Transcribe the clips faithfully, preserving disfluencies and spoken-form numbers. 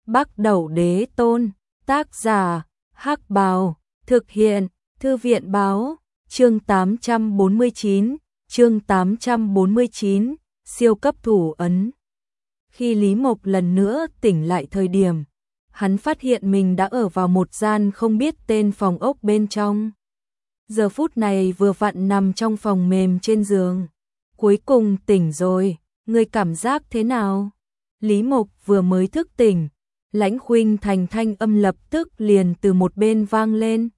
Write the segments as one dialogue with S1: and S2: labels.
S1: Bắc Đẩu Đế Tôn, tác giả, Hắc Bào, thực hiện, Thư viện báo, chương tám trăm bốn mươi chín, chương tám trăm bốn mươi chín, siêu cấp thủ ấn. Khi Lý Mộc lần nữa tỉnh lại thời điểm, hắn phát hiện mình đã ở vào một gian không biết tên phòng ốc bên trong. Giờ phút này vừa vặn nằm trong phòng mềm trên giường. Cuối cùng tỉnh rồi, ngươi cảm giác thế nào? Lý Mộc vừa mới thức tỉnh, Lãnh Khuynh Thành thanh âm lập tức liền từ một bên vang lên.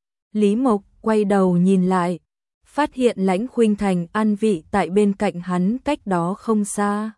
S1: Lý Mộc quay đầu nhìn lại, phát hiện Lãnh Khuynh Thành an vị tại bên cạnh hắn cách đó không xa.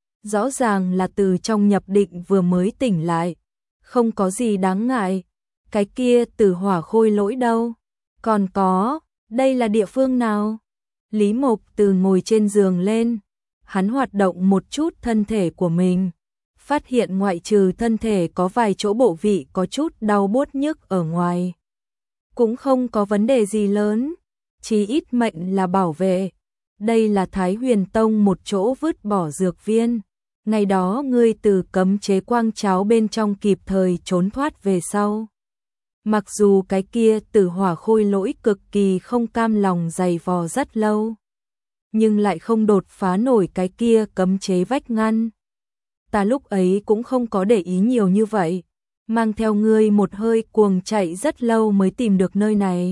S1: Rõ ràng là từ trong nhập định vừa mới tỉnh lại, không có gì đáng ngại. Cái kia Tử Hỏa Khôi Lỗi đâu? Còn có, đây là địa phương nào? Lý Mộc từ ngồi trên giường lên, hắn hoạt động một chút thân thể của mình, phát hiện ngoại trừ thân thể có vài chỗ bộ vị có chút đau buốt nhức ở ngoài, cũng không có vấn đề gì lớn, chí ít mệnh là bảo vệ. Đây là Thái Huyền Tông một chỗ vứt bỏ dược viên. Ngày đó ngươi từ cấm chế quang cháo bên trong kịp thời trốn thoát về sau. Mặc dù cái kia Tử Hỏa Khôi Lỗi cực kỳ không cam lòng dày vò rất lâu, nhưng lại không đột phá nổi cái kia cấm chế vách ngăn. Ta lúc ấy cũng không có để ý nhiều như vậy, mang theo ngươi một hơi cuồng chạy rất lâu mới tìm được nơi này.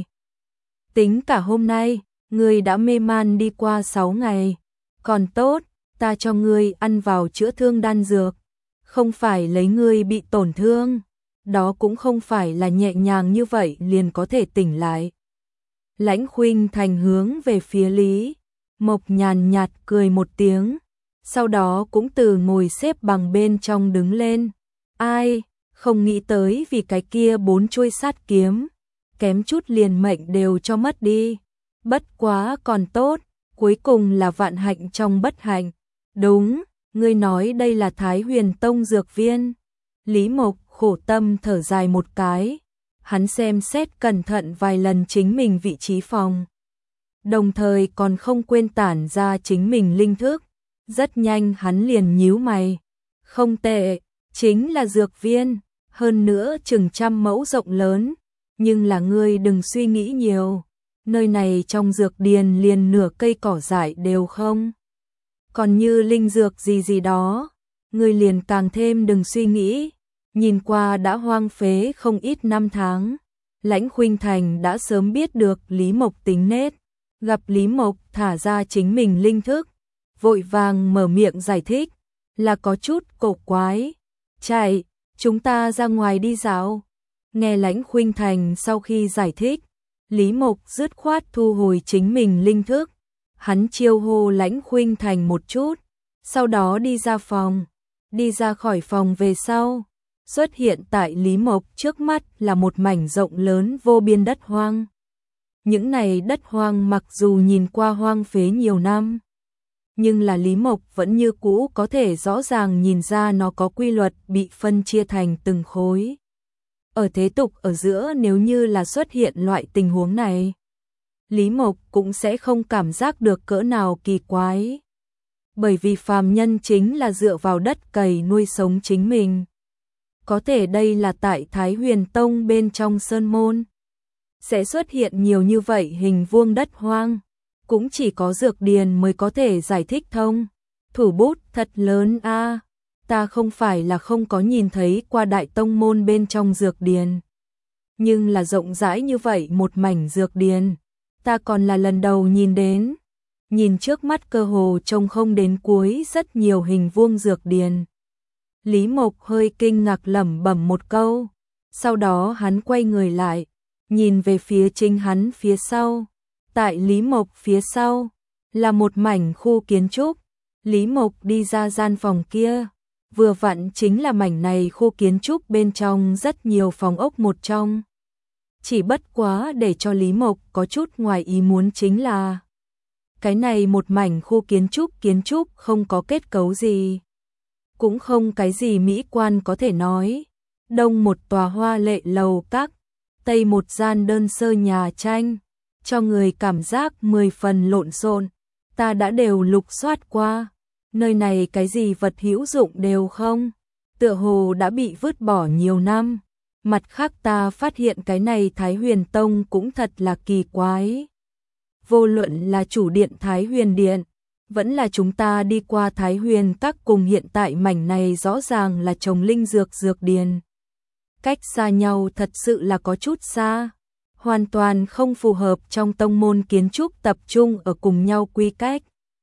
S1: Tính cả hôm nay, ngươi đã mê man đi qua sáu ngày, còn tốt, ta cho ngươi ăn vào chữa thương đan dược, không phải lấy ngươi bị tổn thương, đó cũng không phải là nhẹ nhàng như vậy liền có thể tỉnh lại. Lãnh Khuynh Thành hướng về phía Lý Mộc nhàn nhạt cười một tiếng, sau đó cũng từ ngồi xếp bằng bên trong đứng lên. Ai, không nghĩ tới vì cái kia bốn chuôi sát kiếm, kém chút liền mệnh đều cho mất đi. Bất quá còn tốt, cuối cùng là vạn hạnh trong bất hạnh. Đúng, ngươi nói đây là Thái Huyền Tông dược viên. Lý Mộc khổ tâm thở dài một cái, hắn xem xét cẩn thận vài lần chính mình vị trí phòng, đồng thời còn không quên tản ra chính mình linh thức. Rất nhanh hắn liền nhíu mày. Không tệ, chính là dược viên, hơn nữa chừng trăm mẫu rộng lớn, nhưng là ngươi đừng suy nghĩ nhiều, nơi này trong dược điền liền nửa cây cỏ dại đều không. Còn như linh dược gì gì đó, ngươi liền càng thêm đừng suy nghĩ. Nhìn qua đã hoang phế không ít năm tháng, Lãnh Khuynh Thành đã sớm biết được Lý Mộc tính nết, gặp Lý Mộc thả ra chính mình linh thức, vội vàng mở miệng giải thích, là có chút cổ quái. Chạy, chúng ta ra ngoài đi dạo. Nghe Lãnh Khuynh Thành sau khi giải thích, Lý Mộc dứt khoát thu hồi chính mình linh thức, hắn chiêu hô Lãnh Khuynh Thành một chút, sau đó đi ra phòng. Đi ra khỏi phòng về sau, xuất hiện tại Lý Mộc trước mắt là một mảnh rộng lớn vô biên đất hoang. Những này đất hoang mặc dù nhìn qua hoang phế nhiều năm, nhưng là Lý Mộc vẫn như cũ có thể rõ ràng nhìn ra nó có quy luật bị phân chia thành từng khối. Ở thế tục ở giữa nếu như là xuất hiện loại tình huống này, Lý Mộc cũng sẽ không cảm giác được cỡ nào kỳ quái. Bởi vì phàm nhân chính là dựa vào đất cày nuôi sống chính mình. Có thể đây là tại Thái Huyền Tông bên trong sơn môn, sẽ xuất hiện nhiều như vậy hình vuông đất hoang, cũng chỉ có dược điền mới có thể giải thích thông. Thủ bút thật lớn a, à, ta không phải là không có nhìn thấy qua đại tông môn bên trong dược điền, nhưng là rộng rãi như vậy một mảnh dược điền, ta còn là lần đầu nhìn đến. Nhìn trước mắt cơ hồ trông không đến cuối rất nhiều hình vuông dược điền, Lý Mộc hơi kinh ngạc lẩm bẩm một câu, sau đó hắn quay người lại, nhìn về phía chính hắn phía sau. Tại Lý Mộc phía sau là một mảnh khu kiến trúc. Lý Mộc đi ra gian phòng kia, vừa vặn chính là mảnh này khu kiến trúc bên trong rất nhiều phòng ốc một trong. Chỉ bất quá để cho Lý Mộc có chút ngoài ý muốn chính là cái này một mảnh khu kiến trúc kiến trúc không có kết cấu gì, cũng không cái gì mỹ quan có thể nói. Đông một tòa hoa lệ lầu các, tây một gian đơn sơ nhà tranh, cho người cảm giác mười phần lộn xộn. Ta đã đều lục soát qua, nơi này cái gì vật hữu dụng đều không, tựa hồ đã bị vứt bỏ nhiều năm. Mặt khác ta phát hiện cái này Thái Huyền Tông cũng thật là kỳ quái. Vô luận là chủ điện Thái Huyền Điện, vẫn là chúng ta đi qua Thái Huyền Các cùng hiện tại mảnh này rõ ràng là trồng linh dược dược điền. Cách xa nhau thật sự là có chút xa, hoàn toàn không phù hợp trong tông môn kiến trúc tập trung ở cùng nhau quy cách.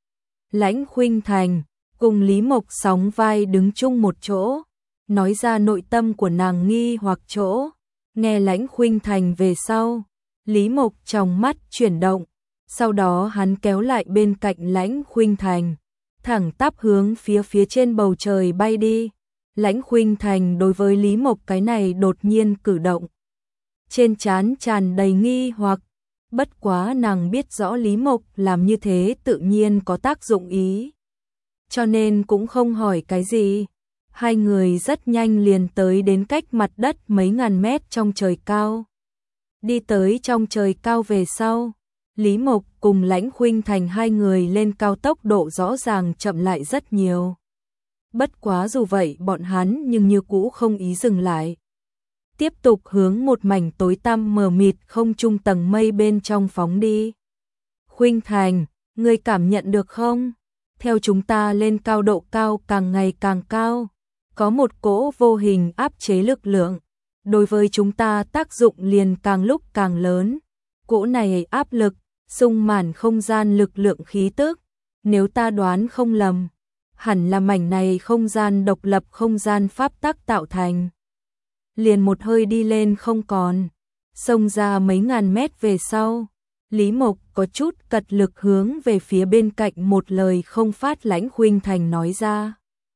S1: Lãnh Khuynh Thành cùng Lý Mộc sóng vai đứng chung một chỗ, nói ra nội tâm của nàng nghi hoặc chỗ. Nghe Lãnh Khuynh Thành về sau, Lý Mộc trong mắt chuyển động, sau đó hắn kéo lại bên cạnh Lãnh Khuynh Thành, thẳng tắp hướng phía phía trên bầu trời bay đi. Lãnh Khuynh Thành đối với Lý Mộc cái này đột nhiên cử động, trên trán tràn đầy nghi hoặc, bất quá nàng biết rõ Lý Mộc làm như thế tự nhiên có tác dụng ý, cho nên cũng không hỏi cái gì. Hai người rất nhanh liền tới đến cách mặt đất mấy ngàn mét trong trời cao. Đi tới trong trời cao về sau, Lý Mộc cùng Lãnh Khuynh Thành hai người lên cao tốc độ rõ ràng chậm lại rất nhiều. Bất quá dù vậy bọn hắn nhưng như cũ không ý dừng lại. Tiếp tục hướng một mảnh tối tăm mờ mịt không trung tầng mây bên trong phóng đi. Khuynh Thành, ngươi cảm nhận được không? Theo chúng ta lên cao độ cao càng ngày càng cao, có một cỗ vô hình áp chế lực lượng, đối với chúng ta tác dụng liền càng lúc càng lớn. Cỗ này áp lực, xung màn không gian lực lượng khí tức, nếu ta đoán không lầm, hẳn là mảnh này không gian độc lập không gian pháp tắc tạo thành. Liền một hơi đi lên không còn, xông ra mấy ngàn mét về sau, Lý Mộc có chút cật lực hướng về phía bên cạnh một lời không phát Lãnh Khuynh Thành nói ra.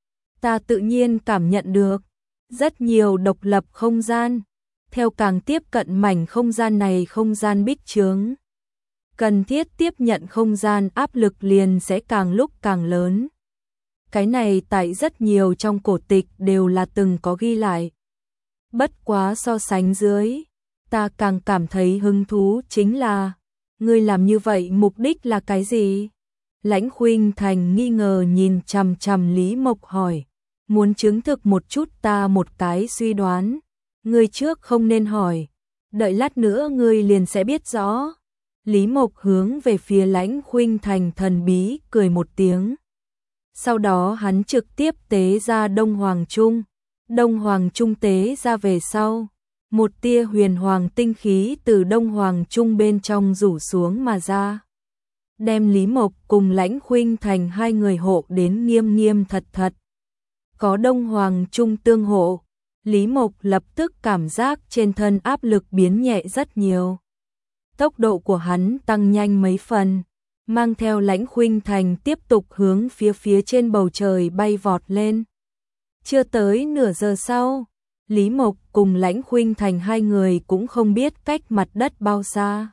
S1: Ta tự nhiên cảm nhận được, rất nhiều độc lập không gian, theo càng tiếp cận mảnh không gian này không gian bích chướng, cần thiết tiếp nhận không gian áp lực liền sẽ càng lúc càng lớn. Cái này tại rất nhiều trong cổ tịch đều là từng có ghi lại. Bất quá so sánh dưới, ta càng cảm thấy hứng thú chính là, ngươi làm như vậy mục đích là cái gì? Lãnh Khuynh Thành nghi ngờ nhìn chằm chằm Lý Mộc hỏi, muốn chứng thực một chút ta một cái suy đoán, ngươi trước không nên hỏi, đợi lát nữa ngươi liền sẽ biết rõ. Lý Mộc hướng về phía Lãnh Khuynh Thành thần bí cười một tiếng. Sau đó hắn trực tiếp tế ra Đông Hoàng Trung. Đông Hoàng Trung tế ra về sau, một tia huyền hoàng tinh khí từ Đông Hoàng Trung bên trong rủ xuống mà ra, đem Lý Mộc cùng Lãnh Khuynh Thành hai người hộ đến nghiêm nghiêm thật thật. Có Đông Hoàng Trung tương hộ, Lý Mộc lập tức cảm giác trên thân áp lực biến nhẹ rất nhiều. Tốc độ của hắn tăng nhanh mấy phần, mang theo Lãnh Khuynh Thành tiếp tục hướng phía phía trên bầu trời bay vọt lên. Chưa tới nửa giờ sau, Lý Mộc cùng Lãnh Khuynh Thành hai người cũng không biết cách mặt đất bao xa.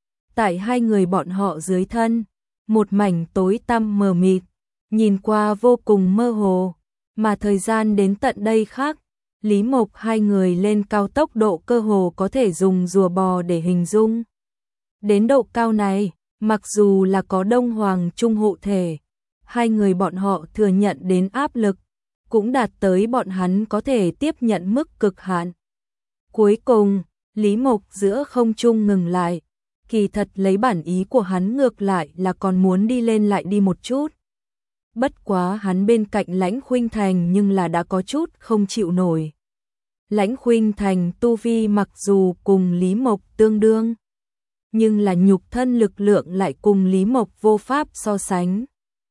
S1: Tại hai người bọn họ dưới thân, một mảnh tối tăm mờ mịt, nhìn qua vô cùng mơ hồ, mà thời gian đến tận đây khác, Lý Mộc hai người lên cao tốc độ cơ hồ có thể dùng rùa bò để hình dung. Đến độ cao này, mặc dù là có Đông Hoàng Trung hộ thể, hai người bọn họ thừa nhận đến áp lực, cũng đạt tới bọn hắn có thể tiếp nhận mức cực hạn. Cuối cùng, Lý Mộc giữa không trung ngừng lại, kỳ thật lấy bản ý của hắn ngược lại là còn muốn đi lên lại đi một chút. Bất quá hắn bên cạnh Lãnh Khuynh Thành nhưng là đã có chút không chịu nổi. Lãnh Khuynh Thành tu vi mặc dù cùng Lý Mộc tương đương, nhưng là nhục thân lực lượng lại cùng Lý Mộc vô pháp so sánh.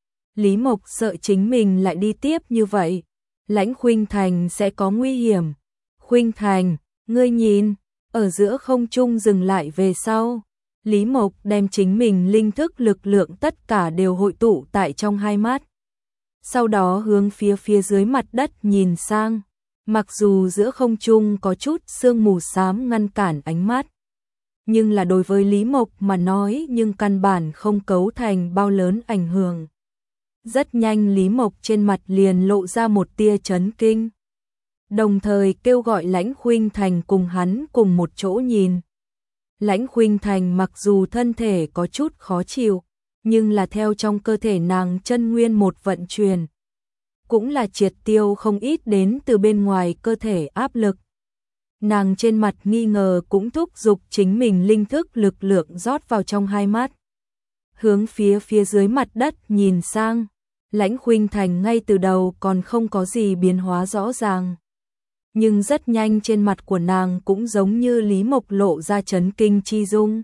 S1: Lý Mộc sợ chính mình lại đi tiếp như vậy, Lãnh Khuynh Thành sẽ có nguy hiểm. Khuynh Thành, ngươi nhìn, ở giữa không trung dừng lại về sau, Lý Mộc đem chính mình linh thức lực lượng tất cả đều hội tụ tại trong hai mắt. Sau đó hướng phía phía dưới mặt đất nhìn sang, mặc dù giữa không trung có chút sương mù xám ngăn cản ánh mắt, nhưng là đối với Lý Mộc mà nói nhưng căn bản không cấu thành bao lớn ảnh hưởng. Rất nhanh Lý Mộc trên mặt liền lộ ra một tia chấn kinh, đồng thời kêu gọi Lãnh Khuynh Thành cùng hắn cùng một chỗ nhìn. Lãnh Khuynh Thành mặc dù thân thể có chút khó chịu, nhưng là theo trong cơ thể nàng chân nguyên một vận chuyển, cũng là triệt tiêu không ít đến từ bên ngoài cơ thể áp lực. Nàng trên mặt nghi ngờ cũng thúc giục chính mình linh thức lực lượng rót vào trong hai mắt. Hướng phía phía dưới mặt đất nhìn sang, Lãnh Khuynh Thành ngay từ đầu còn không có gì biến hóa rõ ràng. Nhưng rất nhanh trên mặt của nàng cũng giống như Lý Mộc lộ ra chấn kinh chi dung.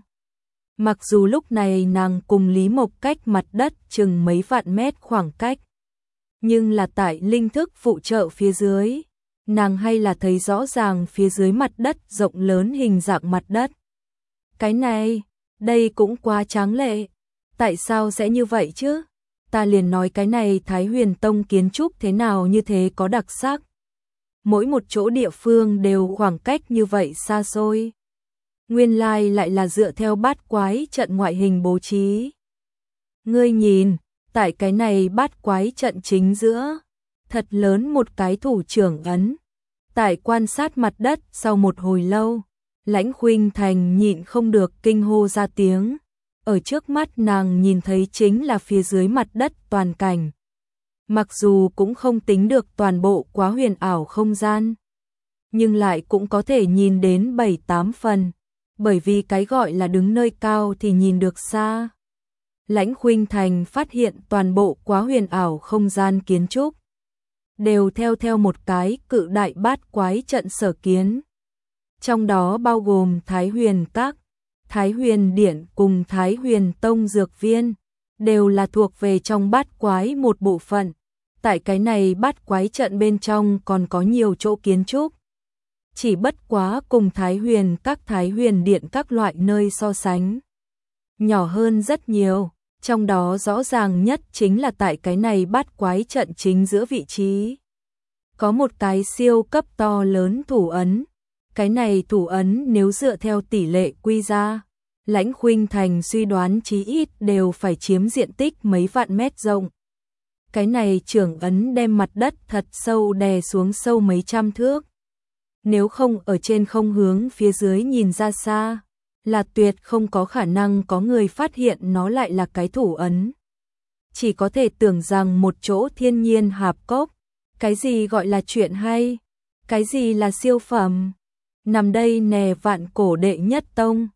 S1: Mặc dù lúc này nàng cùng Lý Mộc cách mặt đất chừng mấy vạn mét khoảng cách, nhưng là tại linh thức phụ trợ phía dưới, nàng hay là thấy rõ ràng phía dưới mặt đất rộng lớn hình dạng mặt đất. Cái này, đây cũng quá tráng lệ. Tại sao sẽ như vậy chứ? Ta liền nói cái này Thái Huyền Tông kiến trúc thế nào như thế có đặc sắc. Mỗi một chỗ địa phương đều khoảng cách như vậy xa xôi. Nguyên lai lại là dựa theo bát quái trận ngoại hình bố trí. Ngươi nhìn, tại cái này bát quái trận chính giữa, thật lớn một cái thủ trưởng ấn. Tại quan sát mặt đất sau một hồi lâu, Lãnh Khuynh Thành nhịn không được kinh hô ra tiếng. Ở trước mắt nàng nhìn thấy chính là phía dưới mặt đất toàn cảnh. Mặc dù cũng không tính được toàn bộ quá huyền ảo không gian, nhưng lại cũng có thể nhìn đến bảy tám phần, bởi vì cái gọi là đứng nơi cao thì nhìn được xa. Lãnh Khuynh Thành phát hiện toàn bộ quá huyền ảo không gian kiến trúc đều theo theo một cái cự đại bát quái trận sở kiến. Trong đó bao gồm Thái Huyền Các, Thái Huyền Điện cùng Thái Huyền Tông Dược Viên, đều là thuộc về trong bát quái một bộ phận. Tại cái này bát quái trận bên trong còn có nhiều chỗ kiến trúc. Chỉ bất quá cùng Thái Huyền Các, Thái Huyền Điện các loại nơi so sánh nhỏ hơn rất nhiều. Trong đó rõ ràng nhất chính là tại cái này bát quái trận chính giữa vị trí. Có một cái siêu cấp to lớn thủ ấn. Cái này thủ ấn nếu dựa theo tỷ lệ quy ra, Lãnh Khuynh Thành suy đoán chí ít đều phải chiếm diện tích mấy vạn mét rộng. Cái này trưởng ấn đem mặt đất thật sâu đè xuống sâu mấy trăm thước. Nếu không ở trên không hướng phía dưới nhìn ra xa, là tuyệt không có khả năng có người phát hiện nó lại là cái thủ ấn. Chỉ có thể tưởng rằng một chỗ thiên nhiên hạp cốc. Cái gì gọi là chuyện hay? Cái gì là siêu phẩm? Nằm đây nè vạn cổ đệ nhất tông,